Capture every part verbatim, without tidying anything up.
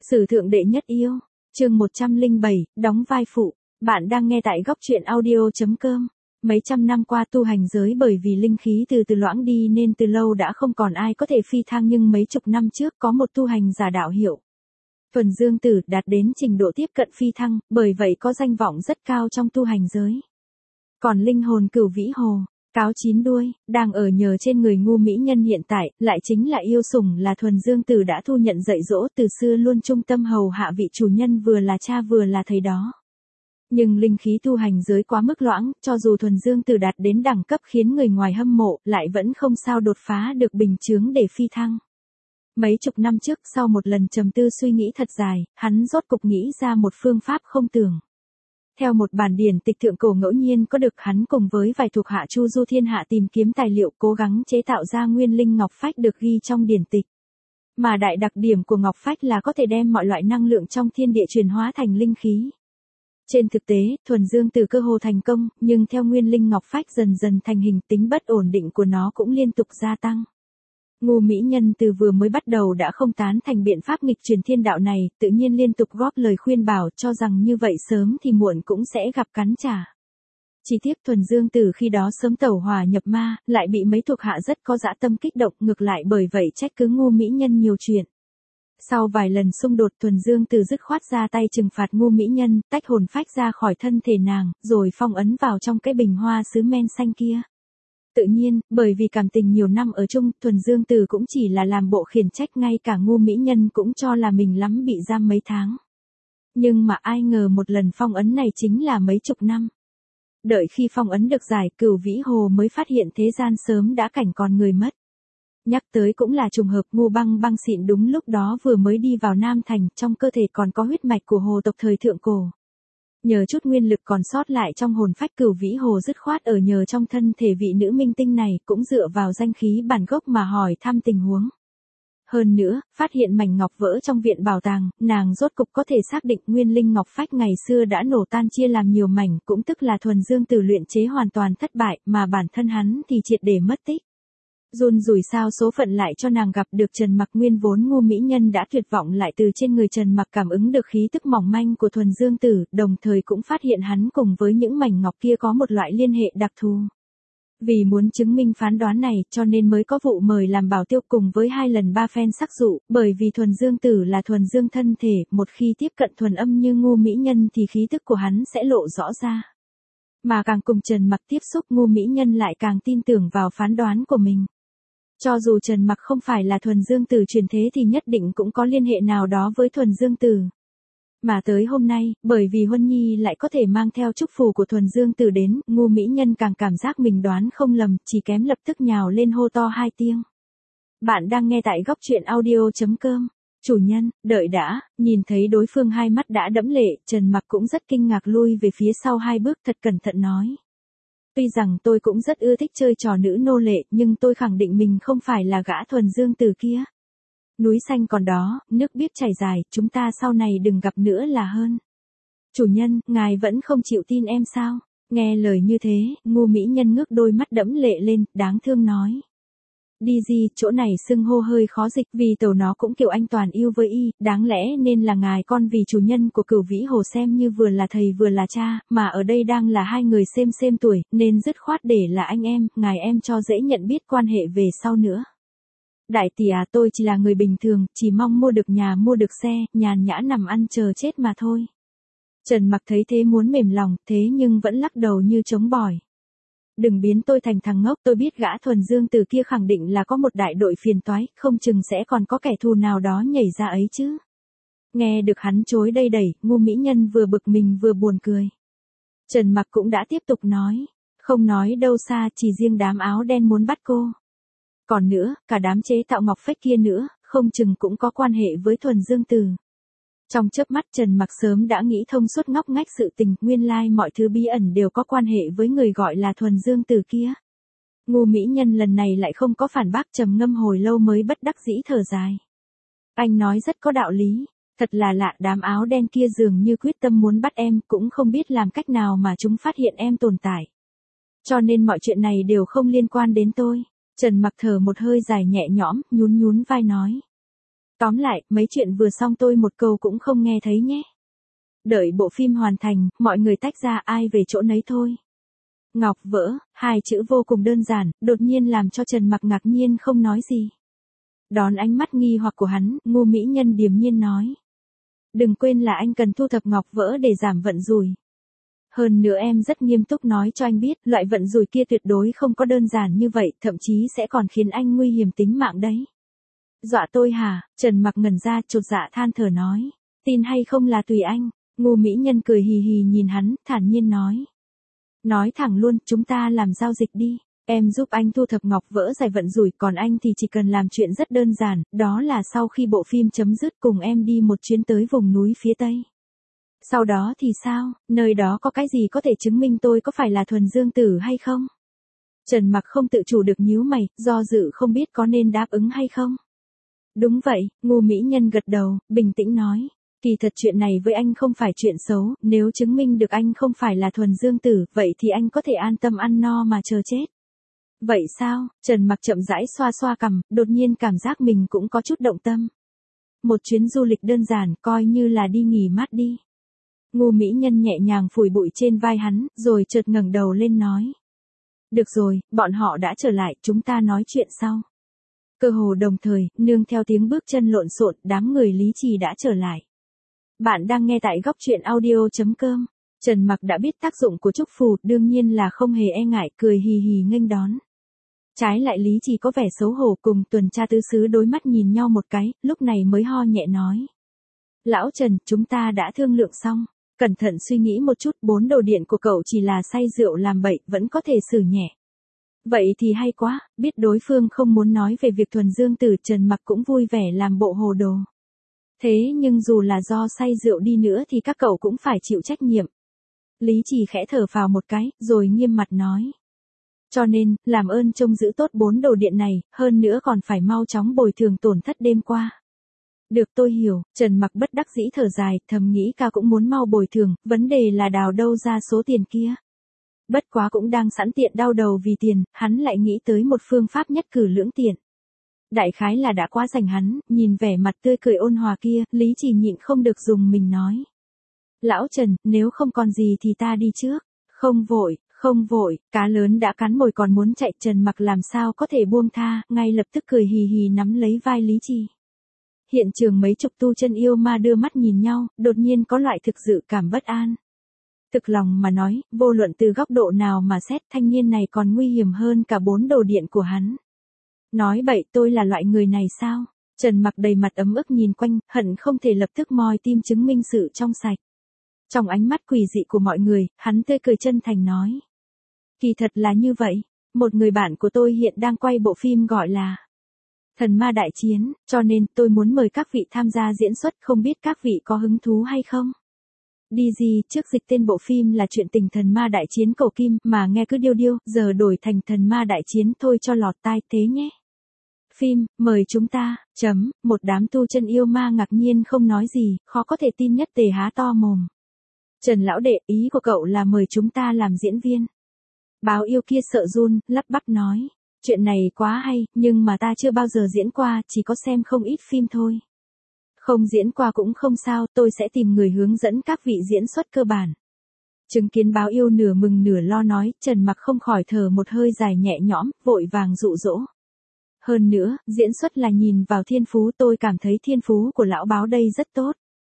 Sử thượng đệ nhất yêu, chương một trăm lẻ bảy, đóng vai phụ. Bạn đang nghe tại góc truyện audio.com. Mấy trăm năm qua tu hành giới bởi vì linh khí từ từ loãng đi nên từ lâu đã không còn ai có thể phi thăng, nhưng mấy chục năm trước có một tu hành giả đạo hiệu Thuần Dương Tử đạt đến trình độ tiếp cận phi thăng, bởi vậy có danh vọng rất cao trong tu hành giới. Còn linh hồn Cửu Vĩ Hồ, cáo chín đuôi, đang ở nhờ trên người ngu mỹ nhân hiện tại, lại chính là yêu sủng là Thuần Dương Tử đã thu nhận dạy dỗ, từ xưa luôn trung tâm hầu hạ vị chủ nhân vừa là cha vừa là thầy đó. Nhưng linh khí tu hành giới quá mức loãng, cho dù Thuần Dương Tử đạt đến đẳng cấp khiến người ngoài hâm mộ, lại vẫn không sao đột phá được bình chướng để phi thăng. Mấy chục năm trước, sau một lần trầm tư suy nghĩ thật dài, hắn rốt cục nghĩ ra một phương pháp không tưởng. Theo một bản điển tịch thượng cổ ngẫu nhiên có được, hắn cùng với vài thuộc hạ chu du thiên hạ tìm kiếm tài liệu, cố gắng chế tạo ra nguyên linh ngọc phách được ghi trong điển tịch. Mà đại đặc điểm của ngọc phách là có thể đem mọi loại năng lượng trong thiên địa chuyển hóa thành linh khí. Trên thực tế, Thuần Dương Tử cơ hồ thành công, nhưng theo nguyên linh ngọc phách dần dần thành hình, tính bất ổn định của nó cũng liên tục gia tăng. Ngu mỹ nhân từ vừa mới bắt đầu đã không tán thành biện pháp nghịch truyền thiên đạo này, tự nhiên liên tục góp lời khuyên bảo, cho rằng như vậy sớm thì muộn cũng sẽ gặp cắn trả. Chỉ tiếc Thuần Dương Tử khi đó sớm tẩu hỏa nhập ma, lại bị mấy thuộc hạ rất có dã tâm kích động, ngược lại bởi vậy trách cứ ngu mỹ nhân nhiều chuyện. Sau vài lần xung đột, Thuần Dương Tử dứt khoát ra tay trừng phạt ngu mỹ nhân, tách hồn phách ra khỏi thân thể nàng, rồi phong ấn vào trong cái bình hoa sứ men xanh kia. Tự nhiên, bởi vì cảm tình nhiều năm ở chung, Thuần Dương Tử cũng chỉ là làm bộ khiển trách, ngay cả ngu mỹ nhân cũng cho là mình lắm bị giam mấy tháng. Nhưng mà ai ngờ một lần phong ấn này chính là mấy chục năm. Đợi khi phong ấn được giải, Cửu Vĩ Hồ mới phát hiện thế gian sớm đã cảnh còn người mất. Nhắc tới cũng là trùng hợp, Ngu Băng Băng xịn đúng lúc đó vừa mới đi vào Nam Thành, trong cơ thể còn có huyết mạch của hồ tộc thời thượng cổ. Nhờ chút nguyên lực còn sót lại trong hồn phách, Cửu Vĩ Hồ dứt khoát ở nhờ trong thân thể vị nữ minh tinh này, cũng dựa vào danh khí bản gốc mà hỏi thăm tình huống. Hơn nữa, phát hiện mảnh ngọc vỡ trong viện bảo tàng, nàng rốt cục có thể xác định nguyên linh ngọc phách ngày xưa đã nổ tan chia làm nhiều mảnh, cũng tức là Thuần Dương Tử luyện chế hoàn toàn thất bại, mà bản thân hắn thì triệt để mất tích. Run rủi sao số phận lại cho nàng gặp được Trần Mặc, nguyên vốn ngu mỹ nhân đã tuyệt vọng, lại từ trên người Trần Mặc cảm ứng được khí tức mỏng manh của Thuần Dương Tử, đồng thời cũng phát hiện hắn cùng với những mảnh ngọc kia có một loại liên hệ đặc thù. Vì muốn chứng minh phán đoán này, cho nên mới có vụ mời làm bảo tiêu cùng với hai lần ba phen sắc dụ, bởi vì Thuần Dương Tử là thuần dương thân thể, một khi tiếp cận thuần âm như ngu mỹ nhân thì khí tức của hắn sẽ lộ rõ ra. Mà càng cùng Trần Mặc tiếp xúc, ngu mỹ nhân lại càng tin tưởng vào phán đoán của mình. Cho dù Trần Mặc không phải là Thuần Dương Tử truyền thế thì nhất định cũng có liên hệ nào đó với Thuần Dương Tử. Mà tới hôm nay, bởi vì Huân Nhi lại có thể mang theo chúc phù của Thuần Dương Tử đến, ngu mỹ nhân càng cảm giác mình đoán không lầm, chỉ kém lập tức nhào lên hô to hai tiếng. Bạn đang nghe tại góc truyện audio.com. Chủ nhân, đợi đã, nhìn thấy đối phương hai mắt đã đẫm lệ, Trần Mặc cũng rất kinh ngạc lui về phía sau hai bước, thật cẩn thận nói. Tuy rằng tôi cũng rất ưa thích chơi trò nữ nô lệ, nhưng tôi khẳng định mình không phải là gã Thuần Dương Tử kia. Núi xanh còn đó, nước biết chảy dài, chúng ta sau này đừng gặp nữa là hơn. Chủ nhân, ngài vẫn không chịu tin em sao? Nghe lời như thế, ngu mỹ nhân ngước đôi mắt đẫm lệ lên, đáng thương nói. Đi gì, chỗ này xưng hô hơi khó dịch, vì tàu nó cũng kiểu anh toàn yêu với y, đáng lẽ nên là ngài con, vì chủ nhân của Cửu Vĩ Hồ xem như vừa là thầy vừa là cha, mà ở đây đang là hai người xem xem tuổi, nên dứt khoát để là anh em, ngài em cho dễ nhận biết quan hệ về sau nữa. Đại tỷ à, tôi chỉ là người bình thường, chỉ mong mua được nhà mua được xe, nhàn nhã nằm ăn chờ chết mà thôi. Trần Mặc thấy thế muốn mềm lòng, thế nhưng vẫn lắc đầu như chống bỏi. Đừng biến tôi thành thằng ngốc, tôi biết gã Thuần Dương Tử kia khẳng định là có một đại đội phiền toái, không chừng sẽ còn có kẻ thù nào đó nhảy ra ấy chứ. Nghe được hắn chối đây đẩy, ngu mỹ nhân vừa bực mình vừa buồn cười. Trần Mặc cũng đã tiếp tục nói, không nói đâu xa, chỉ riêng đám áo đen muốn bắt cô. Còn nữa, cả đám chế tạo ngọc phách kia nữa, không chừng cũng có quan hệ với Thuần Dương Tử. Trong chớp mắt Trần Mặc sớm đã nghĩ thông suốt ngóc ngách sự tình, nguyên lai mọi thứ bí ẩn đều có quan hệ với người gọi là Thuần Dương Tử kia. Ngu mỹ nhân lần này lại không có phản bác, trầm ngâm hồi lâu mới bất đắc dĩ thở dài. Anh nói rất có đạo lý, thật là lạ, đám áo đen kia dường như quyết tâm muốn bắt em, cũng không biết làm cách nào mà chúng phát hiện em tồn tại. Cho nên mọi chuyện này đều không liên quan đến tôi. Trần Mặc thở một hơi dài nhẹ nhõm, nhún nhún vai nói. Tóm lại, mấy chuyện vừa xong tôi một câu cũng không nghe thấy nhé. Đợi bộ phim hoàn thành, mọi người tách ra ai về chỗ nấy thôi. Ngọc vỡ, hai chữ vô cùng đơn giản, đột nhiên làm cho Trần Mặc ngạc nhiên không nói gì. Đón ánh mắt nghi hoặc của hắn, Ngô mỹ nhân điềm nhiên nói. Đừng quên là anh cần thu thập ngọc vỡ để giảm vận rủi. Hơn nữa em rất nghiêm túc nói cho anh biết, loại vận rủi kia tuyệt đối không có đơn giản như vậy, thậm chí sẽ còn khiến anh nguy hiểm tính mạng đấy. Dọa tôi hả? Trần Mặc ngẩn ra, chột dạ than thở nói. Tin hay không là tùy anh. Ngô mỹ nhân cười hì hì nhìn hắn, thản nhiên nói. Nói thẳng luôn, chúng ta làm giao dịch đi. Em giúp anh thu thập ngọc vỡ giải vận rủi, còn anh thì chỉ cần làm chuyện rất đơn giản, đó là sau khi bộ phim chấm dứt cùng em đi một chuyến tới vùng núi phía Tây. Sau đó thì sao, nơi đó có cái gì có thể chứng minh tôi có phải là thuần dương tử hay không? Trần Mặc không tự chủ được nhíu mày, do dự không biết có nên đáp ứng hay không. Đúng vậy, Ngô mỹ nhân gật đầu, bình tĩnh nói. Kỳ thật chuyện này với anh không phải chuyện xấu, nếu chứng minh được anh không phải là thuần dương tử, vậy thì anh có thể an tâm ăn no mà chờ chết. Vậy sao? Trần Mặc chậm rãi xoa xoa cằm, đột nhiên cảm giác mình cũng có chút động tâm. Một chuyến du lịch đơn giản, coi như là đi nghỉ mát đi. Ngô mỹ nhân nhẹ nhàng phủi bụi trên vai hắn, rồi chợt ngẩng đầu lên nói. Được rồi, bọn họ đã trở lại, chúng ta nói chuyện sau. Cơ hồ đồng thời, nương theo tiếng bước chân lộn xộn, đám người Lý Trì đã trở lại. Bạn đang nghe tại góc truyện audio chấm com. Trần Mặc đã biết tác dụng của trúc phù, đương nhiên là không hề e ngại, cười hì hì nghênh đón. Trái lại Lý Trì có vẻ xấu hổ, cùng tuần tra tứ xứ đối mắt nhìn nhau một cái, lúc này mới ho nhẹ nói. Lão Trần, chúng ta đã thương lượng xong. Cẩn thận suy nghĩ một chút, bốn đồ điện của cậu chỉ là say rượu làm bậy, vẫn có thể xử nhẹ. Vậy thì hay quá, biết đối phương không muốn nói về việc thuần dương tử, Trần Mặc cũng vui vẻ làm bộ hồ đồ. Thế nhưng dù là do say rượu đi nữa thì các cậu cũng phải chịu trách nhiệm. Lý Trì khẽ thở phào một cái, rồi nghiêm mặt nói. Cho nên, làm ơn trông giữ tốt bốn đồ điện này, hơn nữa còn phải mau chóng bồi thường tổn thất đêm qua. Được, tôi hiểu. Trần Mặc bất đắc dĩ thở dài, thầm nghĩ ca cũng muốn mau bồi thường, vấn đề là đào đâu ra số tiền kia. Bất quá cũng đang sẵn tiện đau đầu vì tiền, hắn lại nghĩ tới một phương pháp nhất cử lưỡng tiện. Đại khái là đã quá rành hắn, nhìn vẻ mặt tươi cười ôn hòa kia, Lý Trì nhịn không được dùng mình nói. Lão Trần, nếu không còn gì thì ta đi trước. Không vội, không vội, cá lớn đã cắn mồi còn muốn chạy, Trần Mặc làm sao có thể buông tha, ngay lập tức cười hì hì nắm lấy vai Lý Trì. Hiện trường mấy chục tu chân yêu ma đưa mắt nhìn nhau, đột nhiên có loại thực dự cảm bất an. Thực lòng mà nói, vô luận từ góc độ nào mà xét, thanh niên này còn nguy hiểm hơn cả bốn đồ điện của hắn. Nói bậy, tôi là loại người này sao? Trần Mặc đầy mặt ấm ức nhìn quanh, hận không thể lập tức moi tim chứng minh sự trong sạch. Trong ánh mắt quỷ dị của mọi người, hắn tươi cười chân thành nói. Kỳ thật là như vậy, một người bạn của tôi hiện đang quay bộ phim gọi là Thần Ma Đại Chiến, cho nên tôi muốn mời các vị tham gia diễn xuất, không biết các vị có hứng thú hay không? Đi gì, trước dịch tên bộ phim là chuyện tình Thần Ma Đại Chiến Cổ Kim, mà nghe cứ điêu điêu, giờ đổi thành Thần Ma Đại Chiến thôi cho lọt tai thế nhé. Phim, mời chúng ta, chấm, một đám tu chân yêu ma ngạc nhiên không nói gì, khó có thể tin nhất tề há to mồm. Trần lão đệ, ý của cậu là mời chúng ta làm diễn viên. Báo yêu kia sợ run, lắp bắp nói. Chuyện này quá hay, nhưng mà ta chưa bao giờ diễn qua, chỉ có xem không ít phim thôi. Không diễn qua cũng không sao, tôi sẽ tìm người hướng dẫn các vị diễn xuất cơ bản. Chứng kiến báo yêu nửa mừng nửa lo nói, Trần Mặc không khỏi thở một hơi dài nhẹ nhõm, vội vàng dụ dỗ. Hơn nữa, diễn xuất là nhìn vào thiên phú, tôi cảm thấy thiên phú của lão báo đây rất tốt.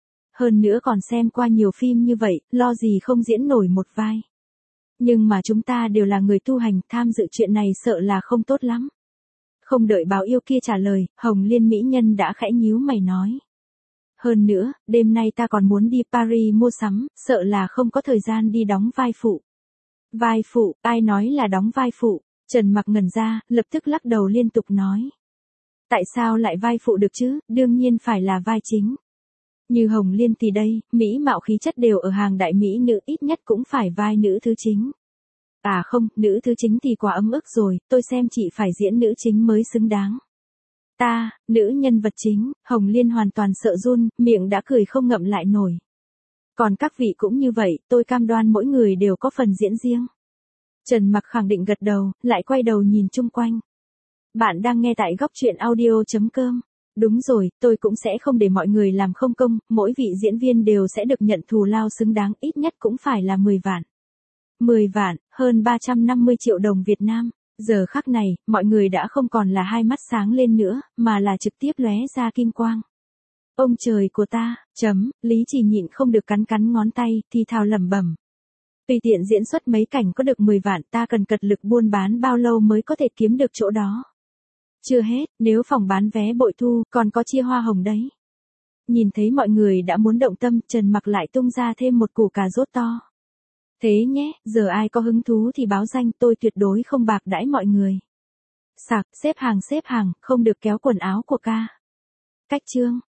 Hơn nữa còn xem qua nhiều phim như vậy, lo gì không diễn nổi một vai. Nhưng mà chúng ta đều là người tu hành, tham dự chuyện này sợ là không tốt lắm. Không đợi báo yêu kia trả lời, Hồng Liên mỹ nhân đã khẽ nhíu mày nói. Hơn nữa, đêm nay ta còn muốn đi Paris mua sắm, sợ là không có thời gian đi đóng vai phụ. Vai phụ, ai nói là đóng vai phụ? Trần Mặc ngẩn ra, lập tức lắc đầu liên tục nói. Tại sao lại vai phụ được chứ, đương nhiên phải là vai chính. Như Hồng Liên thì đây, mỹ mạo khí chất đều ở hàng đại mỹ nữ, ít nhất cũng phải vai nữ thứ chính. À không, nữ thứ chính thì quá ấm ức rồi, tôi xem chị phải diễn nữ chính mới xứng đáng. Ta, nữ nhân vật chính, Hồng Liên hoàn toàn sợ run, miệng đã cười không ngậm lại nổi. Còn các vị cũng như vậy, tôi cam đoan mỗi người đều có phần diễn riêng. Trần Mặc khẳng định gật đầu, lại quay đầu nhìn chung quanh. Bạn đang nghe tại góc truyện audio chấm com. Đúng rồi, tôi cũng sẽ không để mọi người làm không công, mỗi vị diễn viên đều sẽ được nhận thù lao xứng đáng, ít nhất cũng phải là mười vạn. mười vạn, hơn ba trăm năm mươi triệu đồng Việt Nam. Giờ khắc này, mọi người đã không còn là hai mắt sáng lên nữa, mà là trực tiếp lóe ra kim quang. Ông trời của ta, chấm, Lý Chỉ nhịn không được cắn cắn ngón tay, thì thào lẩm bẩm. Tùy tiện diễn xuất mấy cảnh có được mười vạn, ta cần cật lực buôn bán bao lâu mới có thể kiếm được chỗ đó. Chưa hết, nếu phòng bán vé bội thu, còn có chia hoa hồng đấy. Nhìn thấy mọi người đã muốn động tâm, Trần Mặc lại tung ra thêm một củ cà rốt to. Thế nhé, giờ ai có hứng thú thì báo danh, tôi tuyệt đối không bạc đãi mọi người. Sạc, xếp hàng xếp hàng, không được kéo quần áo của ca. Cách chương.